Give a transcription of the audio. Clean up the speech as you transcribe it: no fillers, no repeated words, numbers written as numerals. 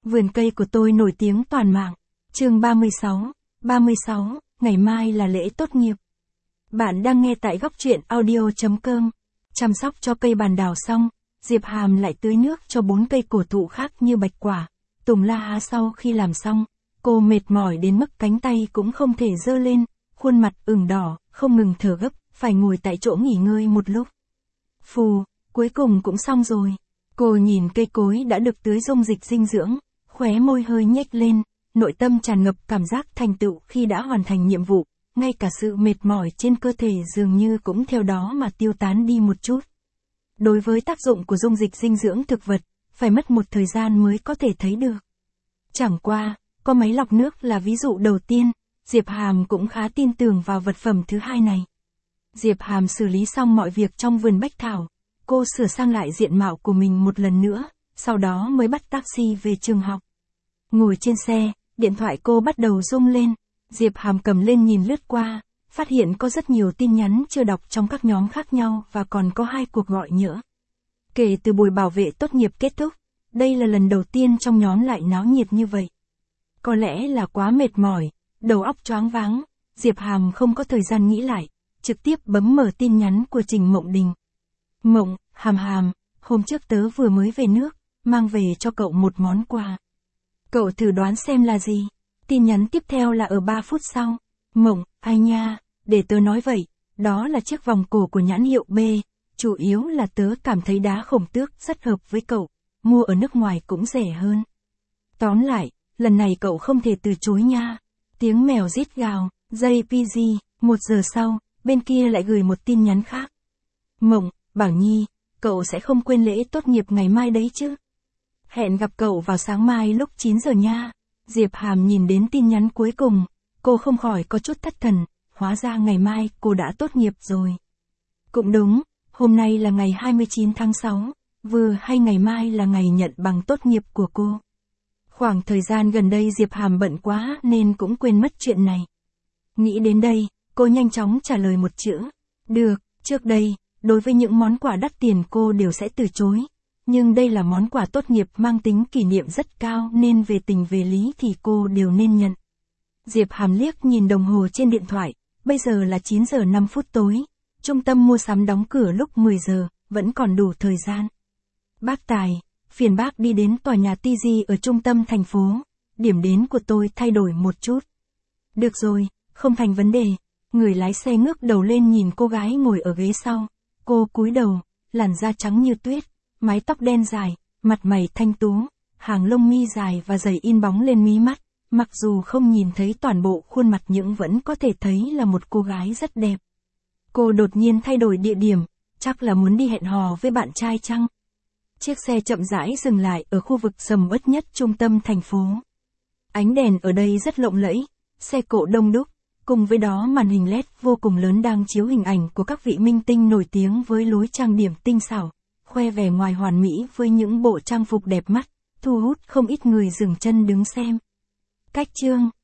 Vườn cây của tôi nổi tiếng toàn mạng. Chương 36, ngày mai là lễ tốt nghiệp. Bạn đang nghe tại góc truyện audio.com. Chăm sóc cho cây bàn đào xong, Diệp Hàm lại tưới nước cho 4 cây cổ thụ khác như bạch quả, tùng la há. Sau khi làm xong, cô mệt mỏi đến mức cánh tay cũng không thể giơ lên, khuôn mặt ửng đỏ, không ngừng thở gấp, phải ngồi tại chỗ nghỉ ngơi một lúc. Phù, cuối cùng cũng xong rồi. Cô nhìn cây cối đã được tưới dung dịch dinh dưỡng, khóe môi hơi nhếch lên, nội tâm tràn ngập cảm giác thành tựu khi đã hoàn thành nhiệm vụ, ngay cả sự mệt mỏi trên cơ thể dường như cũng theo đó mà tiêu tán đi một chút. Đối với tác dụng của dung dịch dinh dưỡng thực vật, phải mất một thời gian mới có thể thấy được. Chẳng qua, có máy lọc nước là ví dụ đầu tiên, Diệp Hàm cũng khá tin tưởng vào vật phẩm thứ hai này. Diệp Hàm xử lý xong mọi việc trong vườn bách thảo, cô sửa sang lại diện mạo của mình một lần nữa, sau đó mới bắt taxi về trường học. Ngồi trên xe, điện thoại cô bắt đầu rung lên, Diệp Hàm cầm lên nhìn lướt qua, phát hiện có rất nhiều tin nhắn chưa đọc trong các nhóm khác nhau và còn có 2 cuộc gọi nhỡ. Kể từ buổi bảo vệ tốt nghiệp kết thúc, đây là lần đầu tiên trong nhóm lại náo nhiệt như vậy. Có lẽ là quá mệt mỏi, đầu óc choáng váng, Diệp Hàm không có thời gian nghĩ lại, trực tiếp bấm mở tin nhắn của Trình Mộng Đình. Mộng, Hàm, hôm trước tớ vừa mới về nước, mang về cho cậu một món quà. Cậu thử đoán xem là gì? Tin nhắn tiếp theo là ở 3 phút sau. Mộng, ai nha, để tớ nói vậy, đó là chiếc vòng cổ của nhãn hiệu B, chủ yếu là tớ cảm thấy đá khổng tước rất hợp với cậu, mua ở nước ngoài cũng rẻ hơn. Tóm lại, lần này cậu không thể từ chối nha. Tiếng mèo rít gào, JPG, 1 giờ sau, bên kia lại gửi một tin nhắn khác. Mộng, Bảo Nhi, cậu sẽ không quên lễ tốt nghiệp ngày mai đấy chứ? Hẹn gặp cậu vào sáng mai lúc 9 giờ nha. Diệp Hàm nhìn đến tin nhắn cuối cùng, cô không khỏi có chút thất thần, hóa ra ngày mai cô đã tốt nghiệp rồi. Cũng đúng, hôm nay là ngày 29 tháng 6, vừa hay ngày mai là ngày nhận bằng tốt nghiệp của cô. Khoảng thời gian gần đây Diệp Hàm bận quá nên cũng quên mất chuyện này. Nghĩ đến đây, cô nhanh chóng trả lời một chữ. Được, trước đây, đối với những món quà đắt tiền cô đều sẽ từ chối. Nhưng đây là món quà tốt nghiệp mang tính kỷ niệm rất cao nên về tình về lý thì cô đều nên nhận. Diệp Hàm liếc nhìn đồng hồ trên điện thoại, bây giờ là 9 giờ 5 phút tối. Trung tâm mua sắm đóng cửa lúc 10 giờ, vẫn còn đủ thời gian. Bác Tài, phiền bác đi đến tòa nhà TG ở trung tâm thành phố. Điểm đến của tôi thay đổi một chút. Được rồi, không thành vấn đề. Người lái xe ngước đầu lên nhìn cô gái ngồi ở ghế sau. Cô cúi đầu, làn da trắng như tuyết, mái tóc đen dài, mặt mày thanh tú, hàng lông mi dài và dày in bóng lên mí mắt. Mặc dù không nhìn thấy toàn bộ khuôn mặt nhưng vẫn có thể thấy là một cô gái rất đẹp. Cô đột nhiên thay đổi địa điểm, chắc là muốn đi hẹn hò với bạn trai chăng? Chiếc xe chậm rãi dừng lại ở khu vực sầm uất nhất trung tâm thành phố. Ánh đèn ở đây rất lộng lẫy, xe cộ đông đúc, cùng với đó màn hình LED vô cùng lớn đang chiếu hình ảnh của các vị minh tinh nổi tiếng với lối trang điểm tinh xảo, khoe vẻ ngoài hoàn mỹ với những bộ trang phục đẹp mắt, thu hút không ít người dừng chân đứng xem. Cách chương